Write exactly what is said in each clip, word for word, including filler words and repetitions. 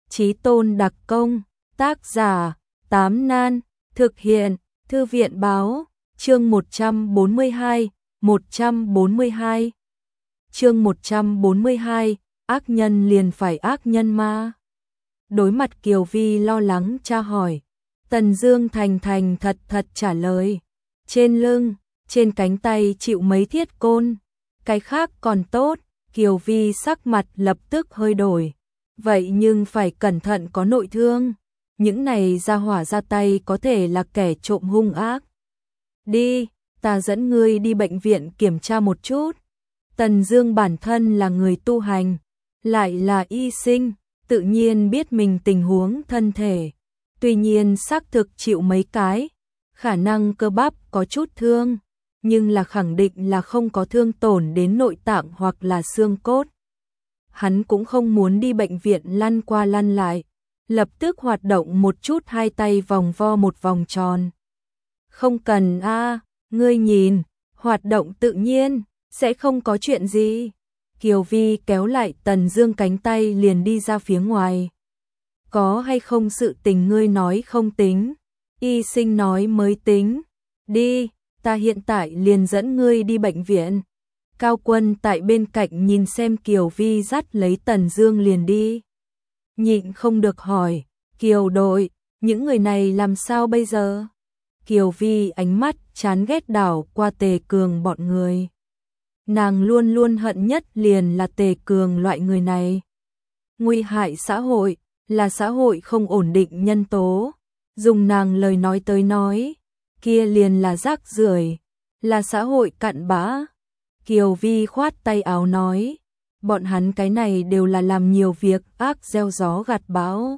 Chí tôn đặc công, tác giả, Tám Nan, thực hiện, Thư viện báo, chương một trăm bốn mươi hai, một trăm bốn mươi hai. Chương một trăm bốn mươi hai, ác nhân liền phải ác nhân ma. Đối mặt Kiều Vi lo lắng tra hỏi, Tần Dương thành thành thật thật trả lời, trên lưng, trên cánh tay chịu mấy thiết côn, cái khác còn tốt. Kiều Vi sắc mặt lập tức hơi đổi, vậy nhưng phải cẩn thận có nội thương, những này ra hỏa ra tay có thể là kẻ trộm hung ác. Đi, ta dẫn ngươi đi bệnh viện kiểm tra một chút. Tần Dương bản thân là người tu hành, lại là y sinh, tự nhiên biết mình tình huống thân thể, tuy nhiên xác thực chịu mấy cái, khả năng cơ bắp có chút thương, nhưng là khẳng định là không có thương tổn đến nội tạng hoặc là xương cốt. Hắn cũng không muốn đi bệnh viện lăn qua lăn lại, lập tức hoạt động một chút hai tay vòng vo một vòng tròn. Không cần a, ngươi nhìn, hoạt động tự nhiên, sẽ không có chuyện gì. Kiều Vi kéo lại Tần Dương cánh tay liền đi ra phía ngoài. Có hay không sự tình ngươi nói không tính, y sinh nói mới tính. Đi, ta hiện tại liền dẫn ngươi đi bệnh viện. Cao Quân tại bên cạnh nhìn xem Kiều Vi dắt lấy Tần Dương liền đi. Nhịn không được hỏi, Kiều đội, những người này làm sao bây giờ? Kiều Vi ánh mắt chán ghét đảo qua Tề Cường bọn người. Nàng luôn luôn hận nhất liền là Tề Cường loại người này. Nguy hại xã hội, là xã hội không ổn định nhân tố. Dùng nàng lời nói tới nói, kia liền là rác rưởi, là xã hội cặn bã. Kiều Vi khoát tay áo nói, bọn hắn cái này đều là làm nhiều việc ác gieo gió gặt bão.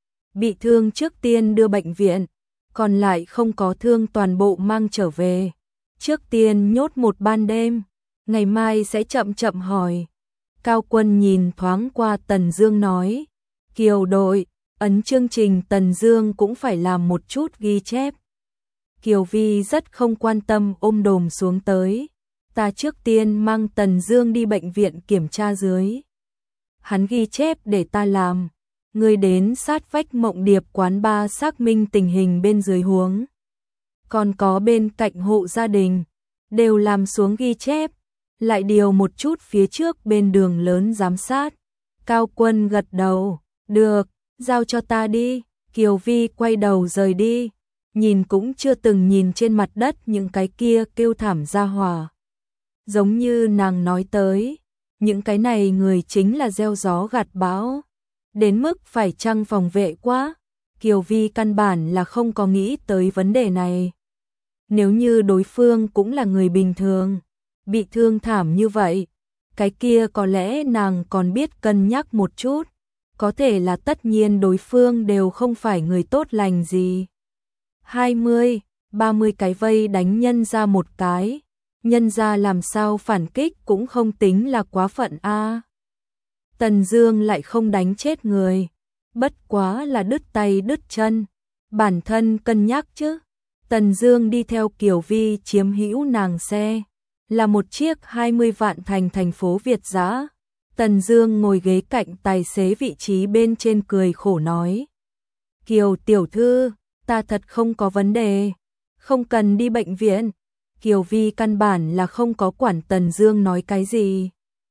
Bị thương trước tiên đưa bệnh viện, còn lại không có thương toàn bộ mang trở về. Trước tiên nhốt một ban đêm, ngày mai sẽ chậm chậm hỏi. Cao Quân nhìn thoáng qua Tần Dương nói, Kiều đội, ấn chương trình Tần Dương cũng phải làm một chút ghi chép. Kiều Vi rất không quan tâm ôm đồm xuống tới, ta trước tiên mang Tần Dương đi bệnh viện kiểm tra dưới. Hắn ghi chép để ta làm, ngươi đến sát vách Mộng Điệp quán ba xác minh tình hình bên dưới huống. Còn có bên cạnh hộ gia đình, đều làm xuống ghi chép, lại điều một chút phía trước bên đường lớn giám sát. Cao Quân gật đầu, được, giao cho ta đi. Kiều Vi quay đầu rời đi, nhìn cũng chưa từng nhìn trên mặt đất những cái kia kêu thảm ra hỏa. Giống như nàng nói tới, những cái này người chính là gieo gió gặt bão, đến mức phải chăng phòng vệ quá. Kiều Vi căn bản là không có nghĩ tới vấn đề này. Nếu như đối phương cũng là người bình thường, bị thương thảm như vậy, cái kia có lẽ nàng còn biết cân nhắc một chút, có thể là tất nhiên đối phương đều không phải người tốt lành gì. hai mươi, ba mươi cái vây đánh nhân ra một cái, nhân ra làm sao phản kích cũng không tính là quá phận a. Tần Dương lại không đánh chết người, bất quá là đứt tay đứt chân, bản thân cân nhắc chứ. Tần Dương đi theo Kiều Vi chiếm hữu nàng xe, là một chiếc hai mươi vạn thành thành phố Việt dã. Tần Dương ngồi ghế cạnh tài xế vị trí bên trên cười khổ nói, Kiều tiểu thư, ta thật không có vấn đề, không cần đi bệnh viện. Kiều Vi căn bản là không có quản Tần Dương nói cái gì.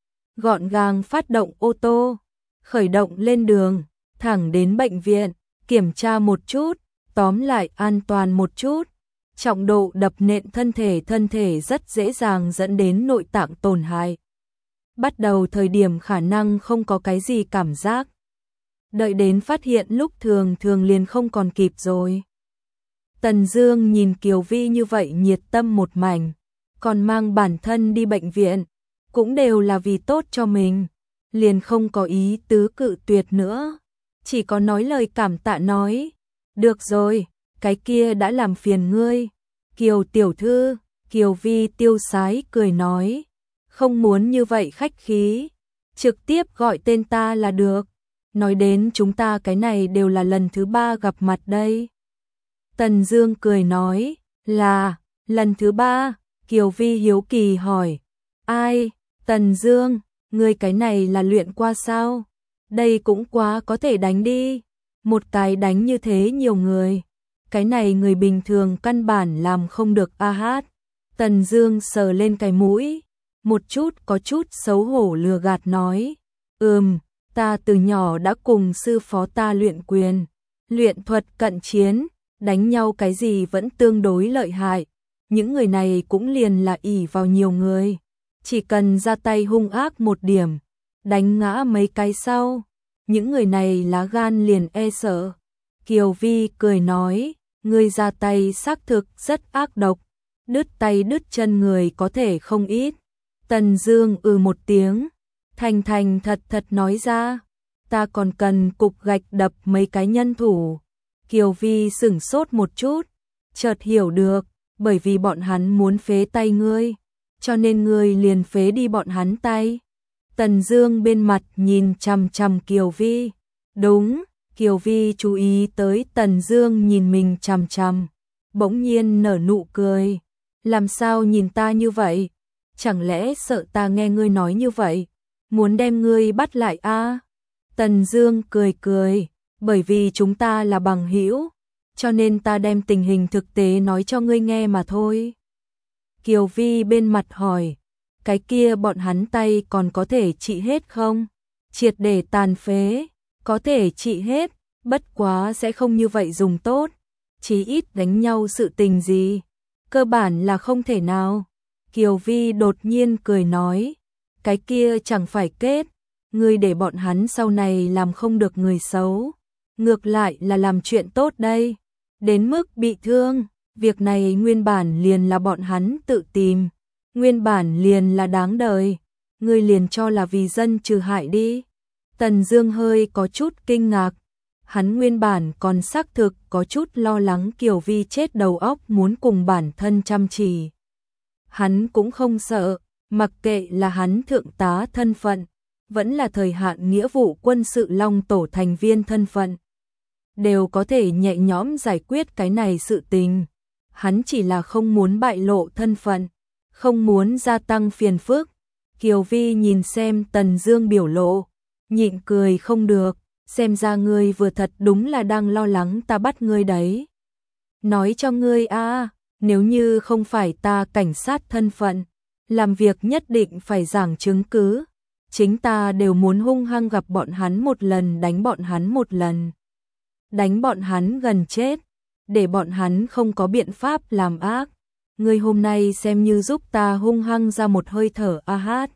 Gọn gàng phát động ô tô, khởi động lên đường, thẳng đến bệnh viện, kiểm tra một chút, tóm lại an toàn một chút. Trọng độ đập nện thân thể thân thể rất dễ dàng dẫn đến nội tạng tổn hại. Bắt đầu thời điểm khả năng không có cái gì cảm giác, đợi đến phát hiện lúc thường thường liền không còn kịp rồi. Tần Dương nhìn Kiều Vi như vậy nhiệt tâm một mảnh, còn mang bản thân đi bệnh viện, cũng đều là vì tốt cho mình, liền không có ý tứ cự tuyệt nữa, chỉ có nói lời cảm tạ nói, được rồi, cái kia đã làm phiền ngươi. Kiều tiểu thư, Kiều Vi tiêu sái cười nói, không muốn như vậy khách khí, trực tiếp gọi tên ta là được, nói đến chúng ta cái này đều là lần thứ ba gặp mặt đây. Tần Dương cười nói, là, lần thứ ba. Kiều Vi hiếu kỳ hỏi, ai? Tần Dương, ngươi cái này là luyện qua sao? Đây cũng quá có thể đánh đi. Một cái đánh như thế nhiều người. Cái này người bình thường căn bản làm không được a hát. Tần Dương sờ lên cái mũi, một chút có chút xấu hổ lừa gạt nói, ừm, ta từ nhỏ đã cùng sư phó ta luyện quyền, luyện thuật cận chiến, đánh nhau cái gì vẫn tương đối lợi hại. Những người này cũng liền là ỷ vào nhiều người, chỉ cần ra tay hung ác một điểm, đánh ngã mấy cái sau, những người này lá gan liền e sợ. Kiều Vi cười nói, ngươi ra tay xác thực rất ác độc, đứt tay đứt chân người có thể không ít. Tần Dương ừ một tiếng, thành thành thật thật nói ra, ta còn cần cục gạch đập mấy cái nhân thủ. Kiều Vi sững sốt một chút, chợt hiểu được, bởi vì bọn hắn muốn phế tay ngươi, cho nên ngươi liền phế đi bọn hắn tay. Tần Dương bên mặt nhìn chằm chằm Kiều Vi. Đúng, Kiều Vi chú ý tới Tần Dương nhìn mình chằm chằm, bỗng nhiên nở nụ cười. Làm sao nhìn ta như vậy? Chẳng lẽ sợ ta nghe ngươi nói như vậy, muốn đem ngươi bắt lại a? À? Tần Dương cười cười, bởi vì chúng ta là bằng hữu, cho nên ta đem tình hình thực tế nói cho ngươi nghe mà thôi. Kiều Vi bên mặt hỏi, cái kia bọn hắn tay còn có thể trị hết không? Triệt để tàn phế, có thể trị hết, bất quá sẽ không như vậy dùng tốt, chí ít đánh nhau sự tình gì, cơ bản là không thể nào. Kiều Vi đột nhiên cười nói, cái kia chẳng phải kết, ngươi để bọn hắn sau này làm không được người xấu, ngược lại là làm chuyện tốt đây. Đến mức bị thương, việc này nguyên bản liền là bọn hắn tự tìm, nguyên bản liền là đáng đời, ngươi liền cho là vì dân trừ hại đi. Tần Dương hơi có chút kinh ngạc, hắn nguyên bản còn xác thực có chút lo lắng Kiều Vi chết đầu óc muốn cùng bản thân chăm chỉ. Hắn cũng không sợ, mặc kệ là hắn thượng tá thân phận, vẫn là thời hạn nghĩa vụ quân sự Long Tổ thành viên thân phận, đều có thể nhẹ nhõm giải quyết cái này sự tình. Hắn chỉ là không muốn bại lộ thân phận, không muốn gia tăng phiền phức. Kiều Vi nhìn xem Tần Dương biểu lộ, nhịn cười không được, xem ra ngươi vừa thật đúng là đang lo lắng ta bắt ngươi đấy. Nói cho ngươi a, nếu như không phải ta cảnh sát thân phận, làm việc nhất định phải giảng chứng cứ, chính ta đều muốn hung hăng gặp bọn hắn một lần, đánh bọn hắn một lần, đánh bọn hắn gần chết, để bọn hắn không có biện pháp làm ác. Ngươi hôm nay xem như giúp ta hung hăng ra một hơi thở a hát.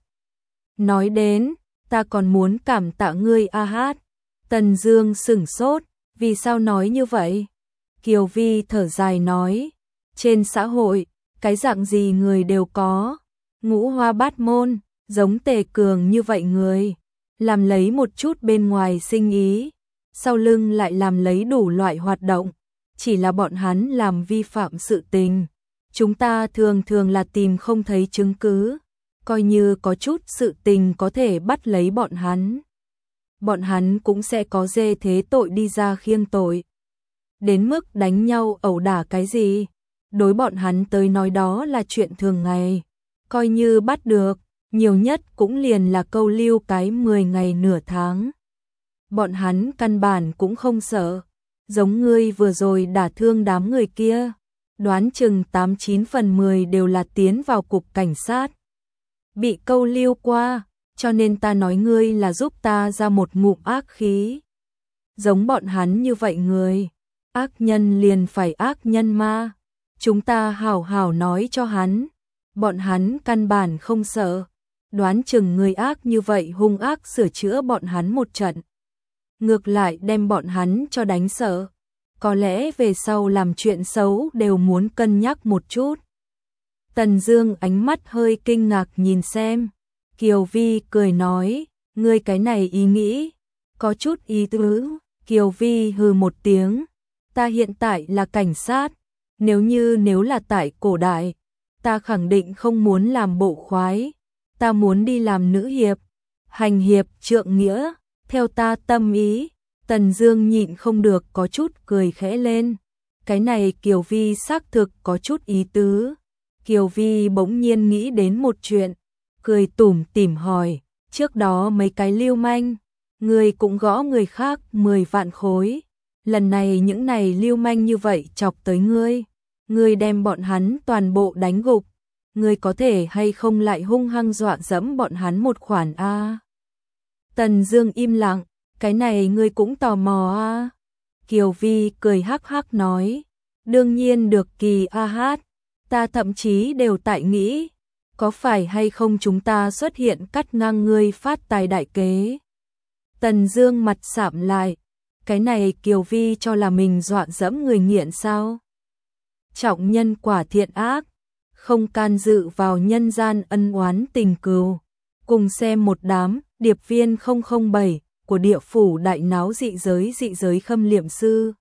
Nói đến, ta còn muốn cảm tạ ngươi a hát. Tần Dương sững sốt, vì sao nói như vậy? Kiều Vi thở dài nói, trên xã hội, cái dạng gì người đều có, ngũ hoa bát môn, giống Tề Cường như vậy người, làm lấy một chút bên ngoài sinh ý, sau lưng lại làm lấy đủ loại hoạt động, chỉ là bọn hắn làm vi phạm sự tình, chúng ta thường thường là tìm không thấy chứng cứ, coi như có chút sự tình có thể bắt lấy bọn hắn, bọn hắn cũng sẽ có dê thế tội đi ra khiêng tội. Đến mức đánh nhau ẩu đả cái gì, đối bọn hắn tới nói đó là chuyện thường ngày, coi như bắt được, nhiều nhất cũng liền là câu lưu cái mười ngày nửa tháng. Bọn hắn căn bản cũng không sợ, giống ngươi vừa rồi đả thương đám người kia, đoán chừng tám chín phần mười đều là tiến vào cục cảnh sát, bị câu lưu qua, cho nên ta nói ngươi là giúp ta ra một ngụm ác khí. Giống bọn hắn như vậy người, ác nhân liền phải ác nhân ma, chúng ta hảo hảo nói cho hắn, bọn hắn căn bản không sợ, đoán chừng người ác như vậy hung ác sửa chữa bọn hắn một trận, ngược lại đem bọn hắn cho đánh sợ, có lẽ về sau làm chuyện xấu đều muốn cân nhắc một chút. Tần Dương ánh mắt hơi kinh ngạc nhìn xem, Kiều Vi cười nói, ngươi cái này ý nghĩ, có chút ý tứ. Kiều Vi hừ một tiếng, ta hiện tại là cảnh sát, nếu như nếu là tại cổ đại, ta khẳng định không muốn làm bộ khoái, ta muốn đi làm nữ hiệp, hành hiệp trượng nghĩa, theo ta tâm ý. Tần Dương nhịn không được có chút cười khẽ lên, cái này Kiều Vi xác thực có chút ý tứ. Kiều Vi bỗng nhiên nghĩ đến một chuyện, cười tủm tỉm hỏi, trước đó mấy cái lưu manh, Ngươi cũng gõ người khác mười vạn khối. Lần này những này lưu manh như vậy chọc tới ngươi, ngươi đem bọn hắn toàn bộ đánh gục, ngươi có thể hay không lại hung hăng dọa dẫm bọn hắn một khoản a? Tần Dương im lặng, cái này ngươi cũng tò mò a? Kiều Vi cười hắc hắc nói, đương nhiên được Kỳ a hát, ta thậm chí đều tại nghĩ, có phải hay không chúng ta xuất hiện cắt ngang ngươi phát tài đại kế. Tần Dương mặt sạm lại, cái này Kiều Vi cho là mình dọa dẫm người nghiện sao? Trọng nhân quả thiện ác, không can dự vào nhân gian ân oán tình cừu. Cùng xem một đám điệp viên không không bảy của địa phủ đại náo dị giới dị giới khâm liệm sư.